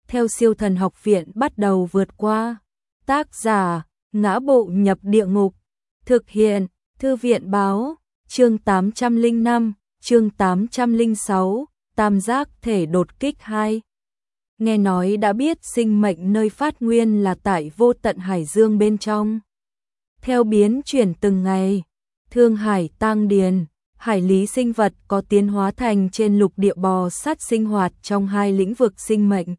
theo Siêu Thần Học Viện bắt đầu vượt qua. Tác giả: Ngã Bộ Nhập Địa Ngục. Thực hiện: Thư viện báo. Chương 805, chương 806, Tam giác thể đột kích 2. Nghe nói đã biết sinh mệnh nơi phát nguyên là tại vô tận hải dương bên trong. Theo biến chuyển từng ngày, thương hải tang điền, hải lý sinh vật có tiến hóa thành trên lục địa bò sát sinh hoạt trong hai lĩnh vực sinh mệnh.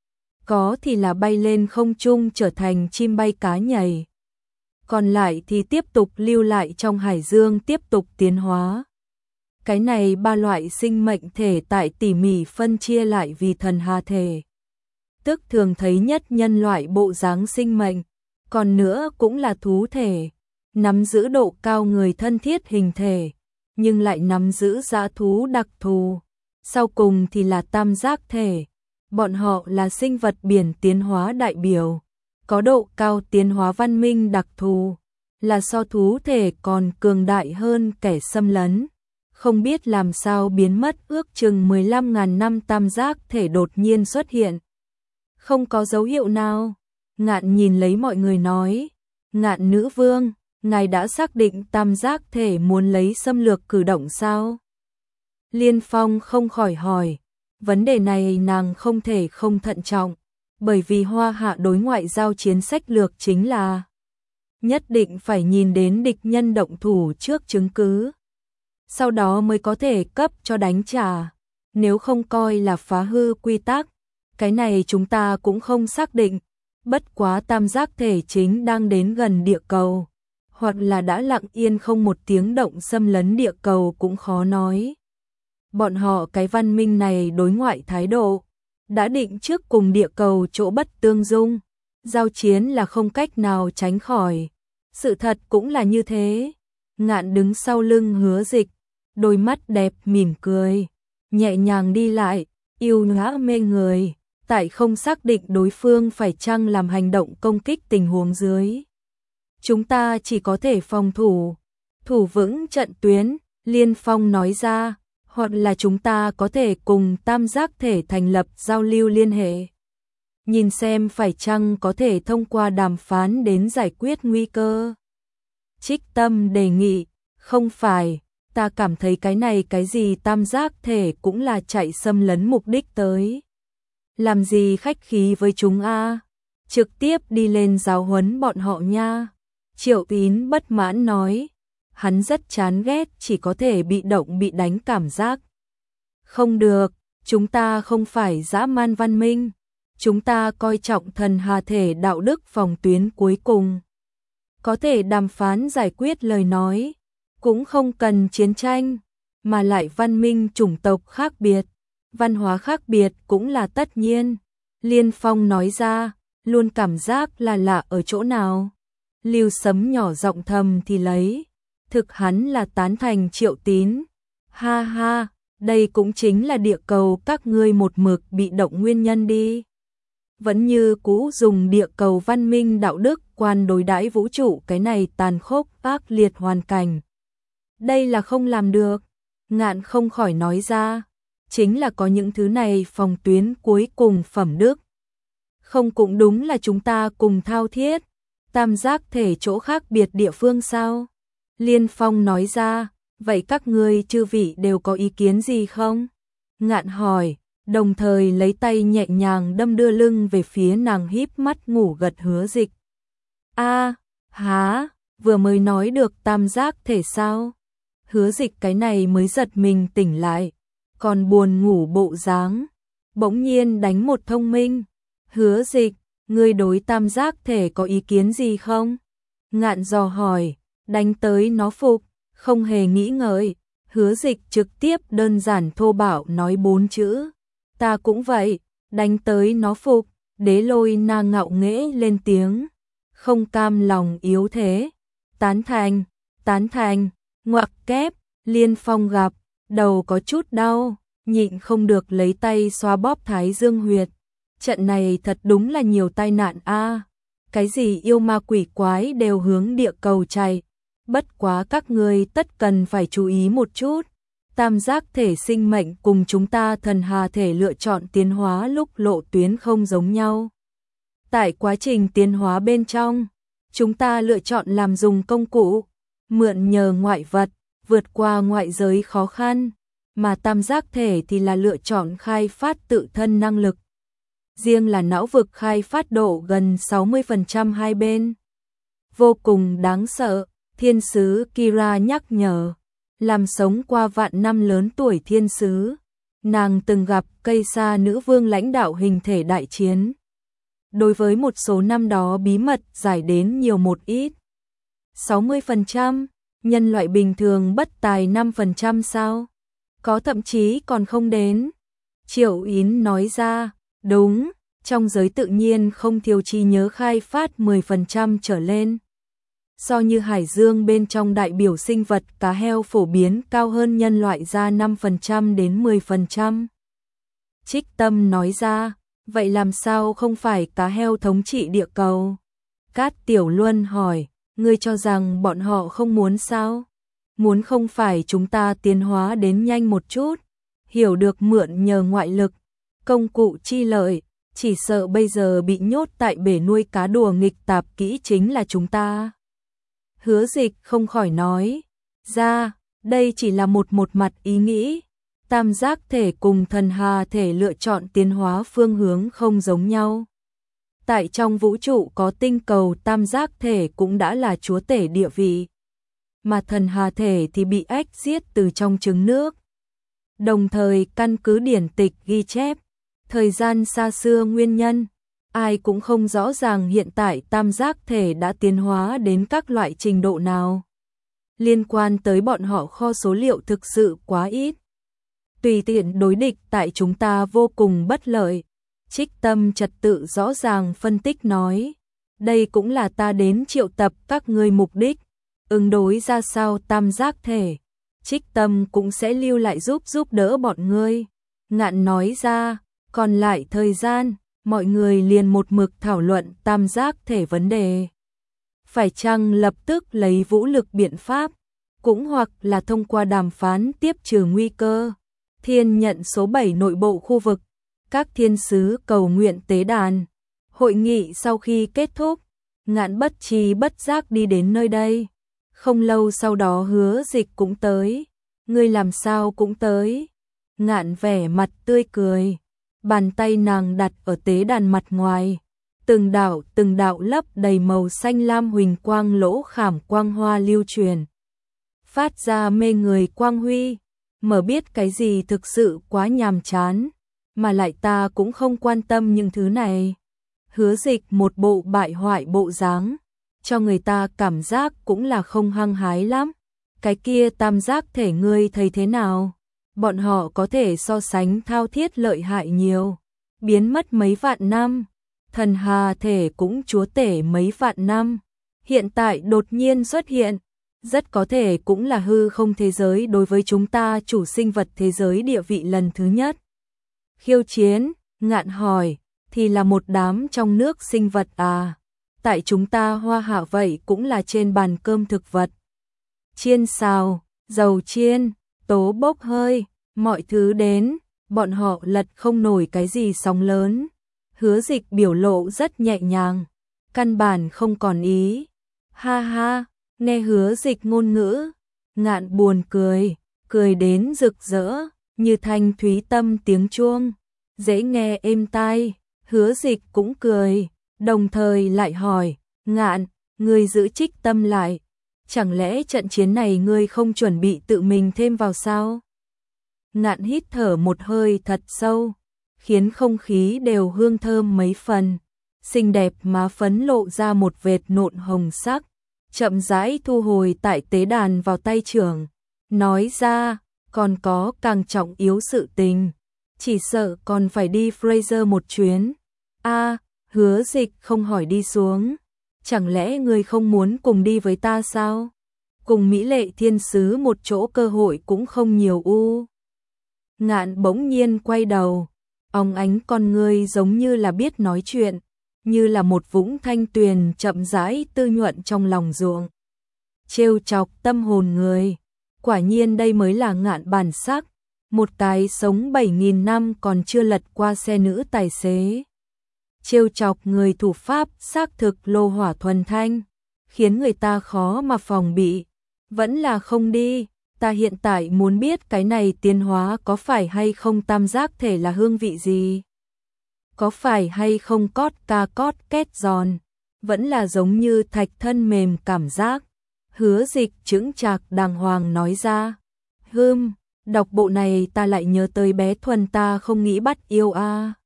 Có thì là bay lên không trung trở thành chim bay cá nhảy. Còn lại thì tiếp tục lưu lại trong hải dương tiếp tục tiến hóa. Cái này ba loại sinh mệnh thể tại tỉ mỉ phân chia lại vì thần hà thể. Tức thường thấy nhất nhân loại bộ dáng sinh mệnh, còn nữa cũng là thú thể, nắm giữ độ cao người thân thiết hình thể, nhưng lại nắm giữ dã thú đặc thù. Sau cùng thì là tam giác thể, bọn họ là sinh vật biển tiến hóa đại biểu, có độ cao tiến hóa văn minh đặc thù, là so thú thể còn cường đại hơn kẻ xâm lấn. Không biết làm sao biến mất ước chừng 15.000 năm tam giác thể đột nhiên xuất hiện. Không có dấu hiệu nào. Ngạn nhìn lấy mọi người nói, Ngạn nữ vương, ngài đã xác định tam giác thể muốn lấy xâm lược cử động sao? Liên Phong không khỏi hỏi, vấn đề này nàng không thể không thận trọng, bởi vì Hoa Hạ đối ngoại giao chiến sách lược chính là nhất định phải nhìn đến địch nhân động thủ trước chứng cứ, sau đó mới có thể cấp cho đánh trả, nếu không coi là phá hư quy tắc. Cái này chúng ta cũng không xác định, bất quá tam giác thể chính đang đến gần địa cầu, hoặc là đã lặng yên không một tiếng động xâm lấn địa cầu cũng khó nói. Bọn họ cái văn minh này đối ngoại thái độ, đã định trước cùng địa cầu chỗ bất tương dung, giao chiến là không cách nào tránh khỏi. Sự thật cũng là như thế. Ngạn đứng sau lưng Hứa Dịch, đôi mắt đẹp mỉm cười, nhẹ nhàng đi lại, yêu nhã mê người, tại không xác định đối phương phải chăng làm hành động công kích tình huống dưới. Chúng ta chỉ có thể phòng thủ, thủ vững trận tuyến, Liên Phong nói ra, hoặc là chúng ta có thể cùng tam giác thể thành lập giao lưu liên hệ. Nhìn xem phải chăng có thể thông qua đàm phán đến giải quyết nguy cơ. Trích Tâm đề nghị, không phải, ta cảm thấy cái này cái gì tam giác thể cũng là chạy xâm lấn mục đích tới. Làm gì khách khí với chúng a? Trực tiếp đi lên giáo huấn bọn họ nha. Triệu Tín bất mãn nói, hắn rất chán ghét chỉ có thể bị động bị đánh cảm giác. Không được, chúng ta không phải dã man văn minh, chúng ta coi trọng thần hà thể đạo đức phòng tuyến cuối cùng. Có thể đàm phán giải quyết lời nói, cũng không cần chiến tranh, mà lại văn minh chủng tộc khác biệt, văn hóa khác biệt cũng là tất nhiên. Liên Phong nói ra, luôn cảm giác là lạ ở chỗ nào. Lưu Sấm nhỏ giọng thầm thì lấy, thực hắn là tán thành Triệu Tín. Ha ha, đây cũng chính là địa cầu các ngươi một mực bị động nguyên nhân đi. Vẫn như cũ dùng địa cầu văn minh đạo đức quan đối đãi vũ trụ cái này tàn khốc ác liệt hoàn cảnh. Đây là không làm được. Ngạn không khỏi nói ra, chính là có những thứ này phòng tuyến cuối cùng phẩm đức. Không cũng đúng là chúng ta cùng thao thiết, tam giác thể chỗ khác biệt địa phương sao? Liên Phong nói ra, vậy các ngươi chư vị đều có ý kiến gì không? Ngạn hỏi, đồng thời lấy tay nhẹ nhàng đâm đưa lưng về phía nàng híp mắt ngủ gật Hứa Dịch. Há, vừa mới nói được tam giác thể sao? Hứa Dịch cái này mới giật mình tỉnh lại, còn buồn ngủ bộ dáng, bỗng nhiên đánh một thông minh. Hứa Dịch, ngươi đối tam giác thể có ý kiến gì không? Ngạn dò hỏi, đánh tới nó phục, không hề nghĩ ngợi. Hứa Dịch trực tiếp đơn giản thô bạo nói 4 chữ. Ta cũng vậy, đánh tới nó phục. Đế Lôi Na ngạo nghễ lên tiếng, không cam lòng yếu thế. Tán thành, ngoặc kép. Liên Phong gặp, đầu có chút đau, nhịn không được lấy tay xoa bóp thái dương huyệt. Trận này thật đúng là nhiều tai nạn a. Cái gì yêu ma quỷ quái đều hướng địa cầu chạy. Bất quá các ngươi tất cần phải chú ý một chút. tam giác thể sinh mệnh cùng chúng ta thần hà thể lựa chọn tiến hóa lúc lộ tuyến không giống nhau. Tại quá trình tiến hóa bên trong, chúng ta lựa chọn làm dùng công cụ, mượn nhờ ngoại vật, vượt qua ngoại giới khó khăn, mà tam giác thể thì là lựa chọn khai phát tự thân năng lực. Riêng là não vực khai phát độ gần 60% hai bên. Vô cùng đáng sợ, thiên sứ Kira nhắc nhở. Làm sống qua vạn năm lớn tuổi thiên sứ, nàng từng gặp cây sa nữ vương lãnh đạo hình thể đại chiến. Đối với một số năm đó bí mật giải đến nhiều một ít. 60%, nhân loại bình thường bất tài 5% sao? Có thậm chí còn không đến. Triệu Yến nói ra, đúng, trong giới tự nhiên không thiếu trí nhớ khai phát 10% trở lên. So như hải dương bên trong đại biểu sinh vật cá heo phổ biến cao hơn nhân loại ra 5% đến 10%. Trích Tâm nói ra, vậy làm sao không phải cá heo thống trị địa cầu? Cát Tiểu Luân hỏi, ngươi cho rằng bọn họ không muốn sao? Muốn không phải chúng ta tiến hóa đến nhanh một chút, hiểu được mượn nhờ ngoại lực, công cụ chi lợi, chỉ sợ bây giờ bị nhốt tại bể nuôi cá đùa nghịch tạp kỹ chính là chúng ta. Hứa Dịch không khỏi nói ra, đây chỉ là một mặt ý nghĩ. Tam giác thể cùng thần hà thể lựa chọn tiến hóa phương hướng không giống nhau. Tại trong vũ trụ có tinh cầu tam giác thể cũng đã là chúa tể địa vị, mà thần hà thể thì bị ếch giết từ trong trứng nước. Đồng thời căn cứ điển tịch ghi chép, thời gian xa xưa nguyên nhân, ai cũng không rõ ràng hiện tại tam giác thể đã tiến hóa đến các loại trình độ nào. Liên quan tới bọn họ kho số liệu thực sự quá ít. Tùy tiện đối địch tại chúng ta vô cùng bất lợi. Trích Tâm trật tự rõ ràng phân tích nói, đây cũng là ta đến triệu tập các ngươi mục đích, ứng đối ra sao tam giác thể. Trích Tâm cũng sẽ lưu lại giúp đỡ bọn ngươi. Ngạn nói ra, còn lại thời gian, mọi người liền một mực thảo luận tam giác thể vấn đề. Phải chăng lập tức lấy vũ lực biện pháp, cũng hoặc là thông qua đàm phán tiếp trừ nguy cơ. Thiên nhận số 7 nội bộ khu vực, các thiên sứ cầu nguyện tế đàn. Hội nghị sau khi kết thúc, Ngạn bất tri bất giác đi đến nơi đây. Không lâu sau đó Hứa Dịch cũng tới. Ngươi làm sao cũng tới? Ngạn vẻ mặt tươi cười. Bàn tay nàng đặt ở tế đàn mặt ngoài. Từng đạo lấp đầy màu xanh lam huỳnh quang lỗ khảm quang hoa lưu truyền. Phát ra mê người quang huy. Mở biết cái gì thực sự quá nhàm chán, mà lại ta cũng không quan tâm những thứ này. Hứa Dịch một bộ bại hoại bộ dáng, cho người ta cảm giác cũng là không hăng hái lắm. Cái kia tam giác thể ngươi thấy thế nào? Bọn họ có thể so sánh thao thiết lợi hại nhiều, biến mất mấy vạn năm. Thần hà thể cũng chúa tể mấy vạn năm, hiện tại đột nhiên xuất hiện, rất có thể cũng là hư không thế giới đối với chúng ta chủ sinh vật thế giới địa vị lần thứ nhất. Khiêu chiến, Ngạn hỏi, thì là một đám trong nước sinh vật à? Tại chúng ta Hoa Hạ vậy cũng là trên bàn cơm thực vật. Chiên xào, dầu chiên, tố bốc hơi, mọi thứ đến, bọn họ lật không nổi cái gì sóng lớn. Hứa Dịch biểu lộ rất nhẹ nhàng, căn bản không còn ý. Ha ha, nghe Hứa Dịch ngôn ngữ, Ngạn buồn cười đến rực rỡ, như thanh thúy tâm tiếng chuông, dễ nghe êm tai. Hứa Dịch cũng cười, đồng thời lại hỏi, Ngạn, ngươi giữ Trích Tâm lại, chẳng lẽ trận chiến này ngươi không chuẩn bị tự mình thêm vào sao? Ngạn hít thở một hơi thật sâu, khiến không khí đều hương thơm mấy phần, xinh đẹp má phấn lộ ra một vệt nộn hồng sắc, chậm rãi thu hồi tại tế đàn vào tay trưởng, nói ra, còn có càng trọng yếu sự tình, chỉ sợ còn phải đi Fraser một chuyến. A, Hứa Dịch không hỏi đi xuống, chẳng lẽ ngươi không muốn cùng đi với ta sao? Cùng Mỹ Lệ thiên sứ một chỗ cơ hội cũng không nhiều u. Ngạn bỗng nhiên quay đầu, óng ánh con ngươi giống như là biết nói chuyện, như là một vũng thanh tuyền chậm rãi tư nhuận trong lòng ruộng. Trêu chọc tâm hồn người, Quả nhiên đây mới là ngạn bản sắc, một cái sống 7.000 năm còn chưa lật qua xe nữ tài xế. Trêu chọc người thủ pháp xác thực lô hỏa thuần thanh, khiến người ta khó mà phòng bị. Vẫn là không đi, ta hiện tại muốn biết cái này tiến hóa có phải hay không tam giác thể là hương vị gì? Có phải hay không cót ca cót két giòn, vẫn là giống như thạch thân mềm cảm giác. Hứa Dịch chững chạc đàng hoàng nói ra. Đọc bộ này ta lại nhớ tới bé Thuần ta không nghĩ bắt yêu a.